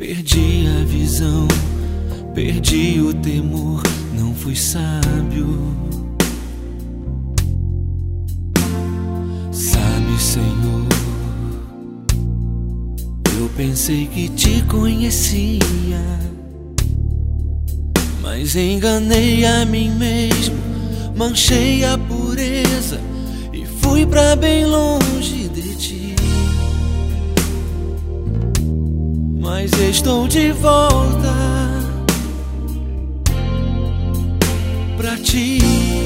Perdi a visão, perdi o temor, não fui sábio. Sabe, Senhor, eu pensei que te conhecia, mas enganei a mim mesmo, manchei a pureza e fui pra bem longe de ti. Mas estou de volta pra ti.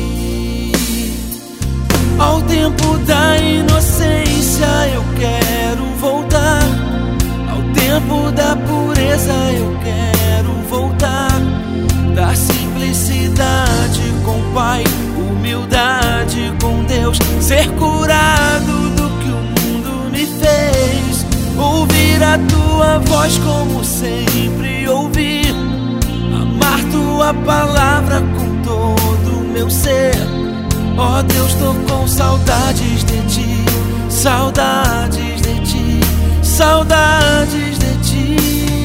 Ao tempo da inocência eu quero voltar, ao tempo da pureza eu quero voltar, da simplicidade com o Pai, humildade com Deus, ser curado do que o mundo me fez, ouvir a tua voz como sempre ouvi, amar tua palavra com todo o meu ser. Ó Deus, tô com saudades de ti, saudades de ti, saudades de ti.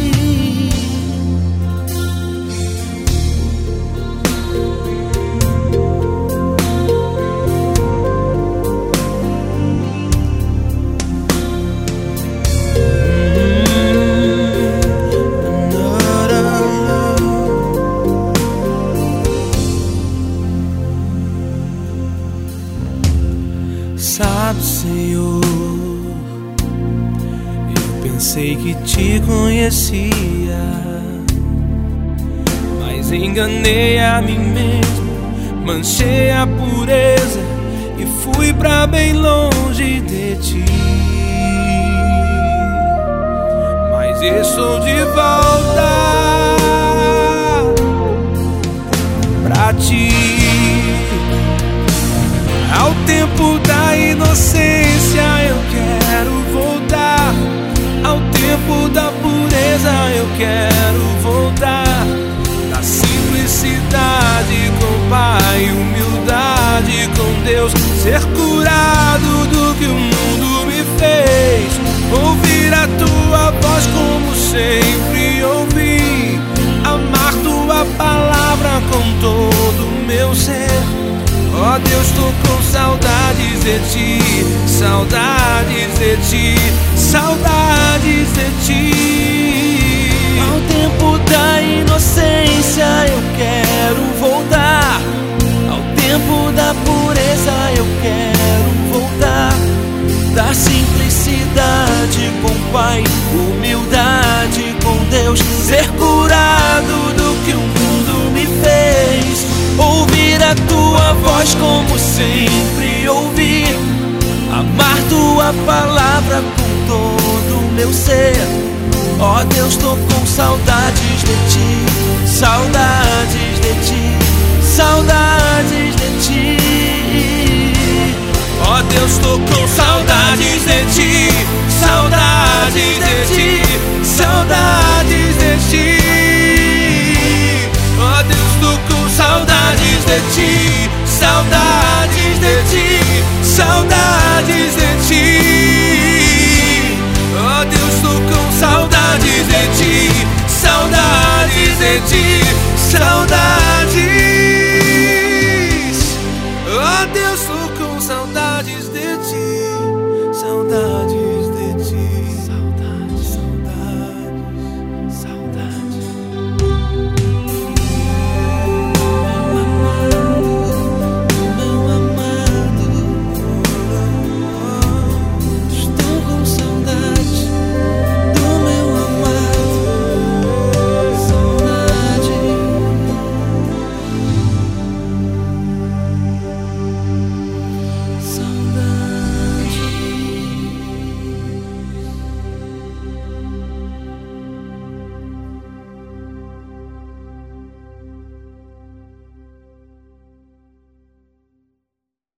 Sabe, Senhor, eu pensei que te conhecia, mas enganei a mim mesmo, manchei a pureza e fui pra bem longe de ti. Mas estou de volta pra ti. Ao tempo da inocência eu quero voltar, ao tempo da pureza eu quero voltar, da simplicidade com o Pai, humildade com Deus, ser curado do que o mundo me fez, ouvir a tua voz como sempre ouvi, amar tua palavra com todo o meu ser. Ó Deus, tô com saudades de ti, saudades de ti, saudades de ti. Ao tempo da inocência eu quero voltar, ao tempo da pureza eu quero voltar, da simplicidade com o Pai, humildade com Deus, ser curado do que o mundo me fez, ouvir a tua voz como sempre ouvi, amar tua palavra com todo o meu ser. Ó Deus, tô com saudades de ti, saudades de ti, saudades de ti. Ó Deus, tô com saudades de ti, saudades de ti, saudades de ti. Ó Deus, tô com saudades de ti, saudades de ti, saudades de ti. Ó Deus, tô com saudades de ti, saudades de ti,